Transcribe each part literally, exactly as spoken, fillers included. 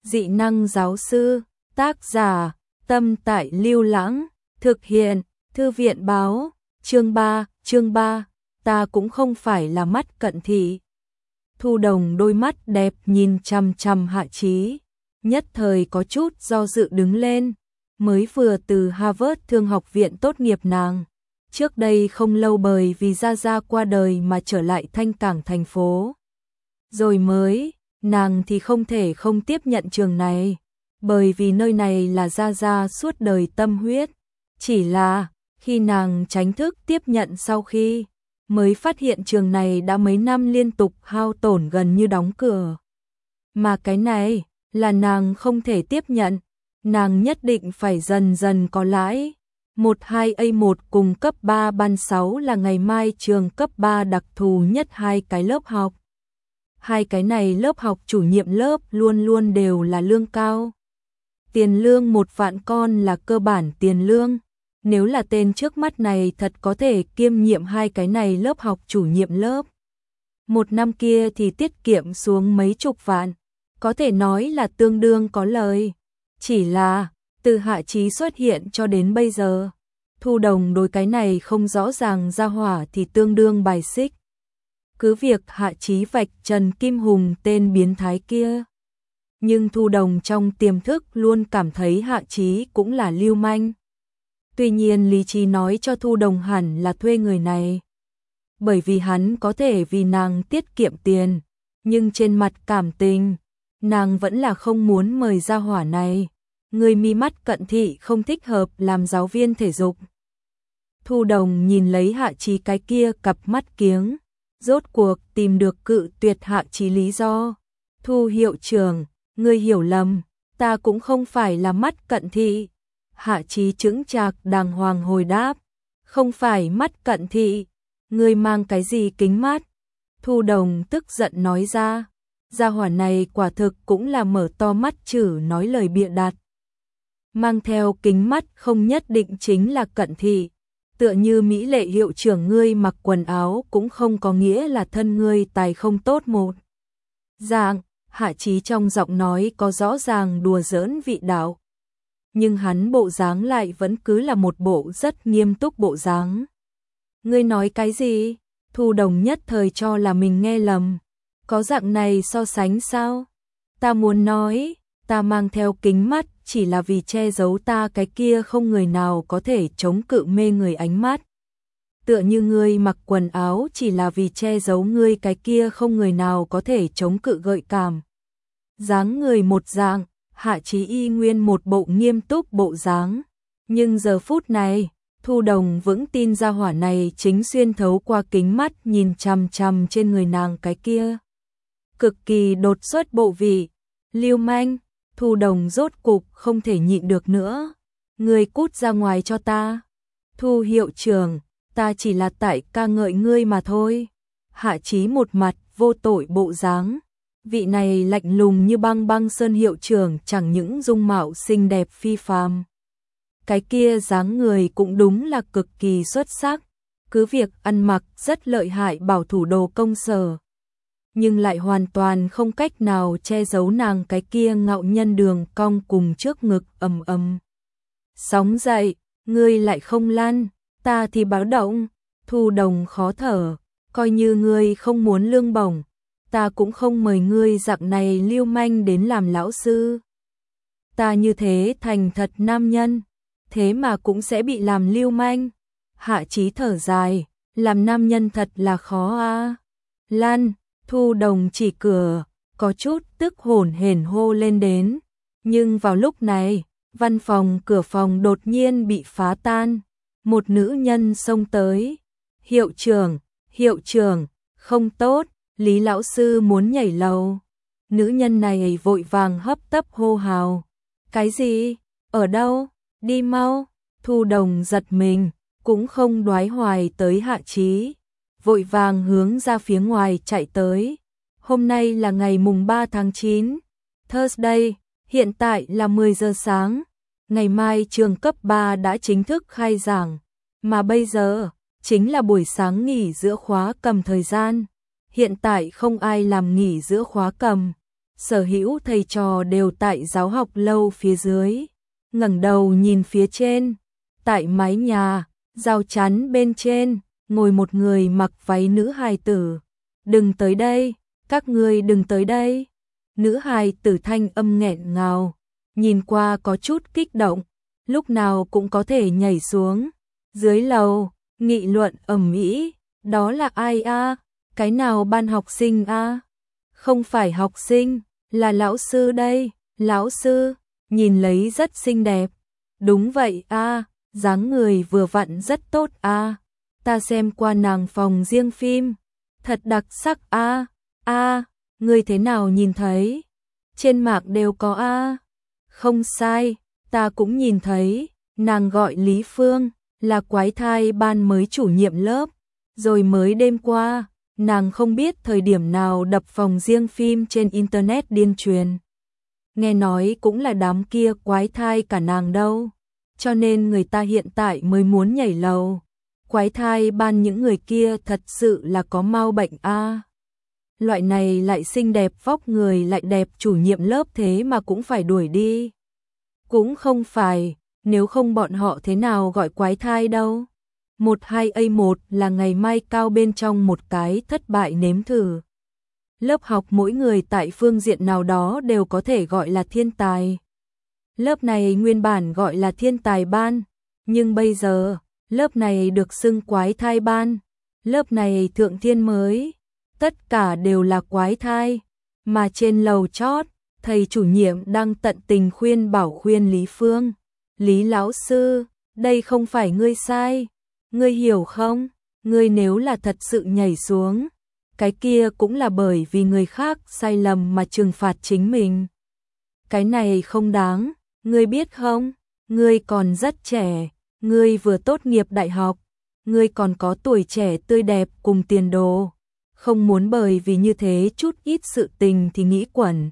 Dị năng giáo sư, tác giả, Tâm Tại Lưu Lãng, thực hiện, Thư viện báo, chương ba, chương ba, ta cũng không phải là mắt cận thị. Thu Đồng đôi mắt đẹp nhìn chằm chằm Hạ Chí, nhất thời có chút do dự đứng lên, mới vừa từ Harvard Thương học viện tốt nghiệp nàng. Trước đây không lâu bởi vì Gia Gia qua đời mà trở lại Thanh Cảng thành phố. Rồi mới, nàng thì không thể không tiếp nhận trường này, bởi vì nơi này là Gia Gia suốt đời tâm huyết. Chỉ là, khi nàng tránh thức tiếp nhận sau khi, mới phát hiện trường này đã mấy năm liên tục hao tổn gần như đóng cửa. Mà cái này, là nàng không thể tiếp nhận, nàng nhất định phải dần dần có lãi. một hai A một cùng cấp ba ban sáu là ngày mai trường cấp ba đặc thù nhất hai cái lớp học. Hai cái này lớp học chủ nhiệm lớp luôn luôn đều là lương cao. Tiền lương một vạn con là cơ bản tiền lương. Nếu là tên trước mắt này thật có thể kiêm nhiệm hai cái này lớp học chủ nhiệm lớp. Một năm kia thì tiết kiệm xuống mấy chục vạn. Có thể nói là tương đương có lời. Chỉ là, từ Hạ Chí xuất hiện cho đến bây giờ, Thu Đồng đối cái này không rõ ràng ra hỏa thì tương đương bài xích. Cứ việc Hạ Chí vạch Trần Kim Hùng tên biến thái kia. Nhưng Thu Đồng trong tiềm thức luôn cảm thấy Hạ Chí cũng là lưu manh. Tuy nhiên lý trí nói cho Thu Đồng hẳn là thuê người này. Bởi vì hắn có thể vì nàng tiết kiệm tiền, nhưng trên mặt cảm tình, nàng vẫn là không muốn mời ra hỏa này. Người mi mắt cận thị không thích hợp làm giáo viên thể dục. Thu Đồng nhìn lấy Hạ Chí cái kia cặp mắt kiếng, rốt cuộc tìm được cự tuyệt Hạ Chí lý do. Thu hiệu trưởng, ngươi hiểu lầm, ta cũng không phải là mắt cận thị. Hạ Chí chững chạc đàng hoàng hồi đáp, không phải mắt cận thị, ngươi mang cái gì kính mắt? Thu Đồng tức giận nói ra, gia hỏa này quả thực cũng là mở to mắt chử nói lời bịa đặt. Mang theo kính mắt không nhất định chính là cận thị, tựa như Mỹ Lệ hiệu trưởng ngươi mặc quần áo cũng không có nghĩa là thân ngươi tài không tốt một dạng. Hạ Chí trong giọng nói có rõ ràng đùa giỡn vị đạo. Nhưng hắn bộ dáng lại vẫn cứ là một bộ rất nghiêm túc bộ dáng. Ngươi nói cái gì? Thu Đồng nhất thời cho là mình nghe lầm. Có dạng này so sánh sao? Ta muốn nói, ta mang theo kính mắt chỉ là vì che giấu ta cái kia không người nào có thể chống cự mê người ánh mắt. Tựa như ngươi mặc quần áo chỉ là vì che giấu ngươi cái kia không người nào có thể chống cự gợi cảm. Dáng người một dạng, Hạ Chí y nguyên một bộ nghiêm túc bộ dáng. Nhưng giờ phút này, Thu Đồng vững tin ra hỏa này chính xuyên thấu qua kính mắt nhìn chằm chằm trên người nàng cái kia. Cực kỳ đột xuất bộ vị, lưu manh. Thu Đồng rốt cục không thể nhịn được nữa. Ngươi cút ra ngoài cho ta. Thu hiệu trưởng, ta chỉ là tại ca ngợi ngươi mà thôi. Hạ Chí một mặt vô tội bộ dáng. Vị này lạnh lùng như băng băng sơn hiệu trưởng chẳng những dung mạo xinh đẹp phi phàm. Cái kia dáng người cũng đúng là cực kỳ xuất sắc. Cứ việc ăn mặc rất lợi hại bảo thủ đồ công sở. Nhưng lại hoàn toàn không cách nào che giấu nàng cái kia ngạo nhân đường cong cùng trước ngực ầm ầm. Sóng dậy, ngươi lại không lăn, ta thì báo động. Thu Đồng khó thở, coi như ngươi không muốn lương bổng, ta cũng không mời ngươi dạng này lưu manh đến làm lão sư. Ta như thế thành thật nam nhân, thế mà cũng sẽ bị làm lưu manh. Hạ Chí thở dài, làm nam nhân thật là khó a. Lan, Thu Đồng chỉ cửa, có chút tức hổn hển hô lên đến. Nhưng vào lúc này, văn phòng cửa phòng đột nhiên bị phá tan. Một nữ nhân xông tới. Hiệu trưởng, hiệu trưởng, không tốt, Lý lão sư muốn nhảy lầu. Nữ nhân này vội vàng hấp tấp hô hào. Cái gì? Ở đâu? Đi mau. Thu Đồng giật mình, cũng không đoái hoài tới Hạ Chí. Vội vàng hướng ra phía ngoài chạy tới. Hôm nay là ngày mùng ba tháng chín, Thursday, hiện tại là mười giờ sáng. Ngày mai trường cấp ba đã chính thức khai giảng, mà bây giờ chính là buổi sáng nghỉ giữa khóa cầm thời gian. Hiện tại không ai làm nghỉ giữa khóa cầm, sở hữu thầy trò đều tại giáo học lâu phía dưới. Ngẩng đầu nhìn phía trên, tại mái nhà, rào chắn bên trên, ngồi một người mặc váy nữ hài tử. Đừng tới đây, các ngươi đừng tới đây. Nữ hài tử thanh âm nghẹn ngào, nhìn qua có chút kích động, lúc nào cũng có thể nhảy xuống. Dưới lầu, nghị luận ầm ĩ, đó là ai a? Cái nào ban học sinh a? Không phải học sinh, là lão sư đây, lão sư, nhìn lấy rất xinh đẹp. Đúng vậy a, dáng người vừa vặn rất tốt a. Ta xem qua nàng phòng riêng phim, thật đặc sắc a. A, ngươi thế nào nhìn thấy? Trên mạng đều có a. Không sai, ta cũng nhìn thấy, nàng gọi Lý Phương, là quái thai ban mới chủ nhiệm lớp, rồi mới đêm qua, nàng không biết thời điểm nào đập phòng riêng phim trên internet điên truyền. Nghe nói cũng là đám kia quái thai cả nàng đâu, cho nên người ta hiện tại mới muốn nhảy lầu. Quái thai ban những người kia thật sự là có mau bệnh a. Loại này lại xinh đẹp vóc người lại đẹp chủ nhiệm lớp thế mà cũng phải đuổi đi. Cũng không phải, nếu không bọn họ thế nào gọi quái thai đâu. một hai A một là ngày mai cao bên trong một cái thất bại nếm thử. Lớp học mỗi người tại phương diện nào đó đều có thể gọi là thiên tài. Lớp này nguyên bản gọi là thiên tài ban, nhưng bây giờ, lớp này được xưng quái thai ban. Lớp này thượng thiên mới, tất cả đều là quái thai. Mà trên lầu chót, thầy chủ nhiệm đang tận tình khuyên bảo khuyên Lý Phương. Lý lão sư, đây không phải ngươi sai. Ngươi hiểu không? Ngươi nếu là thật sự nhảy xuống, cái kia cũng là bởi vì người khác sai lầm mà trừng phạt chính mình. Cái này không đáng, ngươi biết không? Ngươi còn rất trẻ, ngươi vừa tốt nghiệp đại học, ngươi còn có tuổi trẻ tươi đẹp cùng tiền đồ. Không muốn bởi vì như thế chút ít sự tình thì nghĩ quẩn.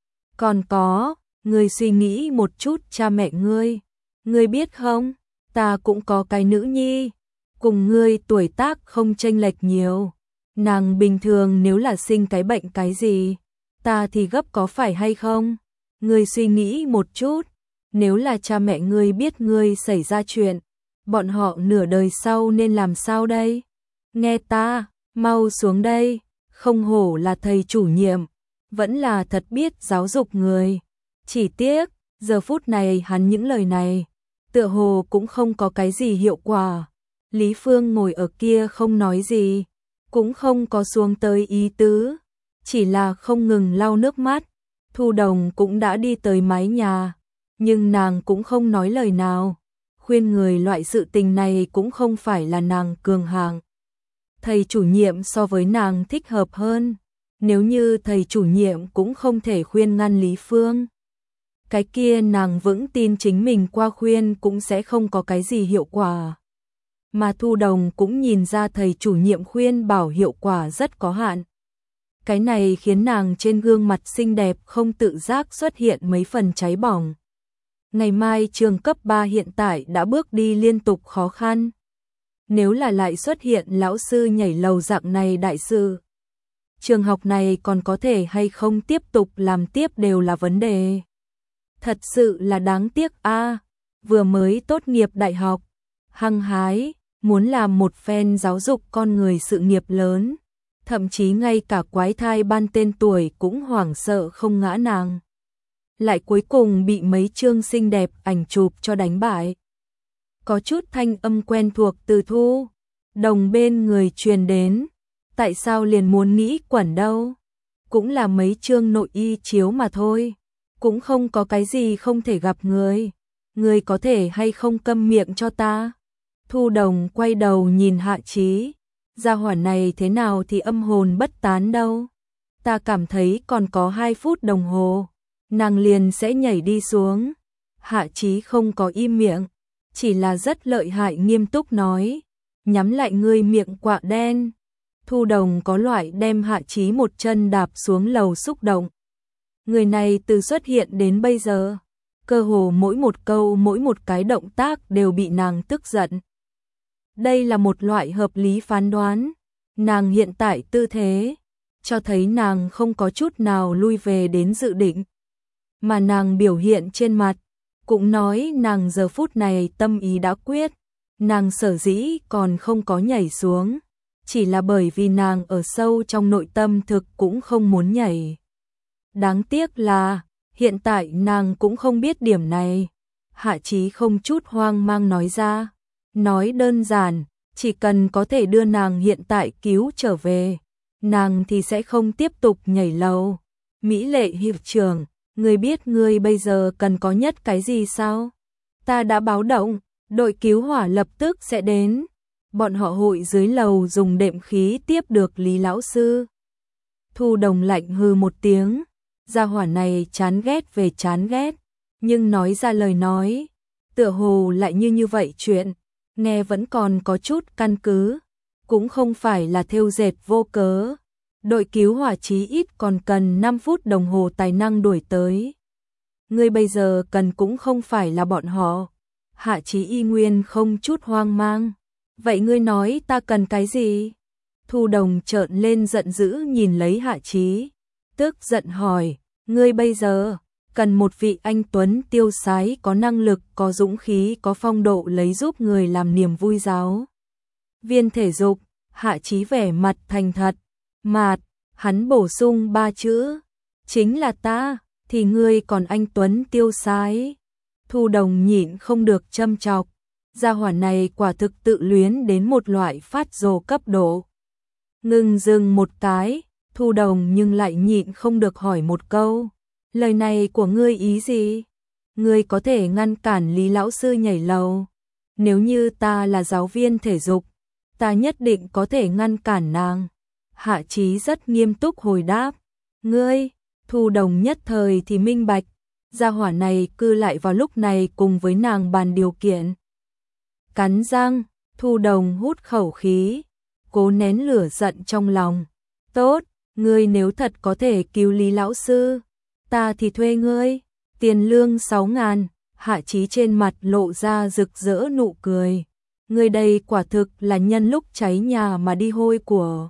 Còn có, ngươi suy nghĩ một chút cha mẹ ngươi. Ngươi biết không, ta cũng có cái nữ nhi, cùng ngươi tuổi tác không chênh lệch nhiều. Nàng bình thường nếu là sinh cái bệnh cái gì, ta thì gấp có phải hay không? Ngươi suy nghĩ một chút, nếu là cha mẹ ngươi biết ngươi xảy ra chuyện, bọn họ nửa đời sau nên làm sao đây? Nghe ta, mau xuống đây, không hổ là thầy chủ nhiệm, vẫn là thật biết giáo dục người. Chỉ tiếc, giờ phút này hắn những lời này, tựa hồ cũng không có cái gì hiệu quả. Lý Phương ngồi ở kia không nói gì, cũng không có xuống tới ý tứ, chỉ là không ngừng lau nước mắt. Thu Đồng cũng đã đi tới mái nhà, nhưng nàng cũng không nói lời nào. Khuyên người loại sự tình này cũng không phải là nàng cường hạng. Thầy chủ nhiệm so với nàng thích hợp hơn. Nếu như thầy chủ nhiệm cũng không thể khuyên ngăn Lý Phương, cái kia nàng vững tin chính mình qua khuyên cũng sẽ không có cái gì hiệu quả. Mà Thu Đồng cũng nhìn ra thầy chủ nhiệm khuyên bảo hiệu quả rất có hạn. Cái này khiến nàng trên gương mặt xinh đẹp không tự giác xuất hiện mấy phần cháy bỏng. Ngày mai trường cấp ba hiện tại đã bước đi liên tục khó khăn. Nếu là lại xuất hiện lão sư nhảy lầu dạng này đại sự, trường học này còn có thể hay không tiếp tục làm tiếp đều là vấn đề. Thật sự là đáng tiếc a, vừa mới tốt nghiệp đại học, hăng hái, muốn làm một phen giáo dục con người sự nghiệp lớn, thậm chí ngay cả quái thai ban tên tuổi cũng hoảng sợ không ngã nàng. Lại cuối cùng bị mấy chương xinh đẹp ảnh chụp cho đánh bại. Có chút thanh âm quen thuộc từ Thu Đồng bên người truyền đến, tại sao liền muốn nghĩ quẩn đâu, cũng là mấy chương nội y chiếu mà thôi, cũng không có cái gì không thể gặp người, người có thể hay không câm miệng cho ta. Thu Đồng quay đầu nhìn Hạ Chí, gia hỏa này thế nào thì âm hồn bất tán đâu, ta cảm thấy còn có hai phút đồng hồ, nàng liền sẽ nhảy đi xuống. Hạ Chí không có im miệng, chỉ là rất lợi hại nghiêm túc nói, nhắm lại ngươi miệng quạ đen. Thu Đồng có loại đem Hạ Chí một chân đạp xuống lầu xúc động. Người này từ xuất hiện đến bây giờ, cơ hồ mỗi một câu mỗi một cái động tác đều bị nàng tức giận. Đây là một loại hợp lý phán đoán, nàng hiện tại tư thế, cho thấy nàng không có chút nào lui về đến dự định. Mà nàng biểu hiện trên mặt, cũng nói nàng giờ phút này tâm ý đã quyết, nàng sở dĩ còn không có nhảy xuống, chỉ là bởi vì nàng ở sâu trong nội tâm thực cũng không muốn nhảy. Đáng tiếc là, hiện tại nàng cũng không biết điểm này. Hạ Chí không chút hoang mang nói ra, nói đơn giản, chỉ cần có thể đưa nàng hiện tại cứu trở về, nàng thì sẽ không tiếp tục nhảy lầu. Mỹ Lệ hiệu trưởng, ngươi biết ngươi bây giờ cần có nhất cái gì sao? Ta đã báo động, đội cứu hỏa lập tức sẽ đến. Bọn họ hội dưới lầu dùng đệm khí tiếp được Lý lão sư. Thu Đồng lạnh hừ một tiếng, gia hỏa này chán ghét về chán ghét, nhưng nói ra lời nói, tựa hồ lại như như vậy chuyện, nghe vẫn còn có chút căn cứ, cũng không phải là thêu dệt vô cớ. Đội cứu hỏa chí ít còn cần năm phút đồng hồ tài năng đuổi tới. Ngươi bây giờ cần cũng không phải là bọn họ. Hạ Chí y nguyên không chút hoang mang. Vậy ngươi nói ta cần cái gì? Thu Đồng trợn lên giận dữ nhìn lấy Hạ Chí, tức giận hỏi, ngươi bây giờ cần một vị anh tuấn tiêu sái có năng lực, có dũng khí, có phong độ lấy giúp người làm niềm vui giáo viên thể dục. Hạ Chí vẻ mặt thành thật, mạt, hắn bổ sung ba chữ, chính là ta, thì ngươi còn anh tuấn tiêu sái. Thu Đồng nhịn không được châm chọc, gia hỏa này quả thực tự luyến đến một loại phát rồ cấp độ. Ngừng dừng một cái, Thu Đồng nhưng lại nhịn không được hỏi một câu, lời này của ngươi ý gì? Ngươi có thể ngăn cản Lý lão sư nhảy lầu? Nếu như ta là giáo viên thể dục, ta nhất định có thể ngăn cản nàng. Hạ Chí rất nghiêm túc hồi đáp, ngươi. Thu Đồng nhất thời thì minh bạch, gia hỏa này cư lại vào lúc này cùng với nàng bàn điều kiện. Cắn răng, Thu Đồng hút khẩu khí, cố nén lửa giận trong lòng. Tốt, ngươi nếu thật có thể cứu Lý lão sư, ta thì thuê ngươi, tiền lương sáu ngàn. Hạ Chí trên mặt lộ ra rực rỡ nụ cười. Ngươi đây quả thực là nhân lúc cháy nhà mà đi hôi của.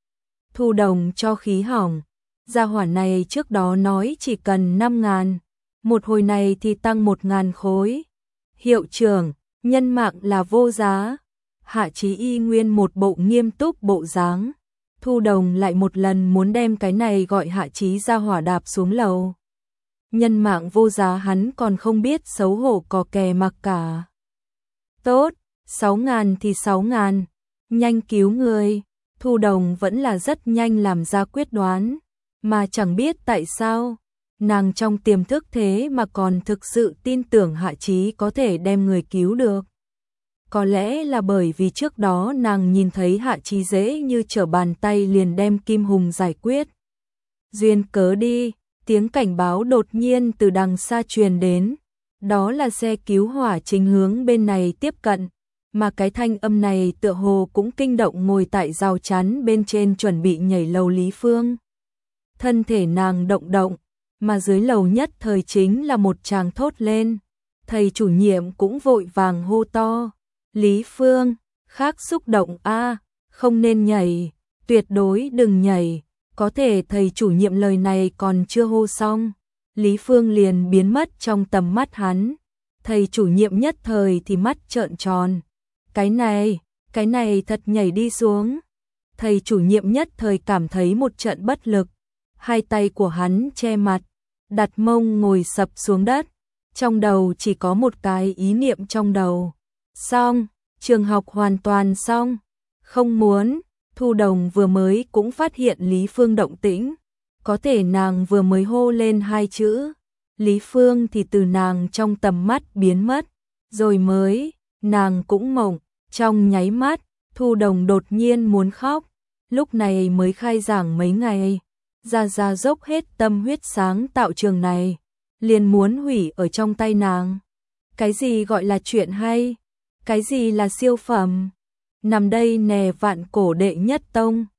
Thu Đồng cho khí hỏng, gia hỏa này trước đó nói chỉ cần năm ngàn, một hồi này thì tăng một ngàn khối. Hiệu trưởng, nhân mạng là vô giá. Hạ Chí y nguyên một bộ nghiêm túc bộ dáng. Thu Đồng lại một lần muốn đem cái này gọi Hạ Chí gia hỏa đạp xuống lầu. Nhân mạng vô giá hắn còn không biết xấu hổ cò kè mặc cả. Tốt, sáu ngàn thì sáu ngàn, nhanh cứu người. Thu Đồng vẫn là rất nhanh làm ra quyết đoán, mà chẳng biết tại sao, nàng trong tiềm thức thế mà còn thực sự tin tưởng Hạ Chí có thể đem người cứu được. Có lẽ là bởi vì trước đó nàng nhìn thấy Hạ Chí dễ như trở bàn tay liền đem Kim Hùng giải quyết. Duyên cớ đi, tiếng cảnh báo đột nhiên từ đằng xa truyền đến, đó là xe cứu hỏa chính hướng bên này tiếp cận. Mà cái thanh âm này tựa hồ cũng kinh động ngồi tại rào chắn bên trên chuẩn bị nhảy lầu Lý Phương. Thân thể nàng động động, mà dưới lầu nhất thời chính là một tràng thốt lên. Thầy chủ nhiệm cũng vội vàng hô to, Lý Phương, khác xúc động a, không nên nhảy, tuyệt đối đừng nhảy. Có thể thầy chủ nhiệm lời này còn chưa hô xong, Lý Phương liền biến mất trong tầm mắt hắn. Thầy chủ nhiệm nhất thời thì mắt trợn tròn. Cái này, cái này thật nhảy đi xuống. Thầy chủ nhiệm nhất thời cảm thấy một trận bất lực. Hai tay của hắn che mặt, đặt mông ngồi sập xuống đất. Trong đầu chỉ có một cái ý niệm trong đầu. Xong, trường học hoàn toàn xong. Không muốn, Thu Đồng vừa mới cũng phát hiện Lý Phương động tĩnh. Có thể nàng vừa mới hô lên hai chữ. Lý Phương thì từ nàng trong tầm mắt biến mất. Rồi mới, nàng cũng mộng. Trong nháy mắt, Thu Đồng đột nhiên muốn khóc. Lúc này mới khai giảng mấy ngày, Gia Gia dốc hết tâm huyết sáng tạo trường này, liền muốn hủy ở trong tay nàng. Cái gì gọi là chuyện hay? Cái gì là siêu phẩm? Nằm đây nè vạn cổ đệ nhất tông.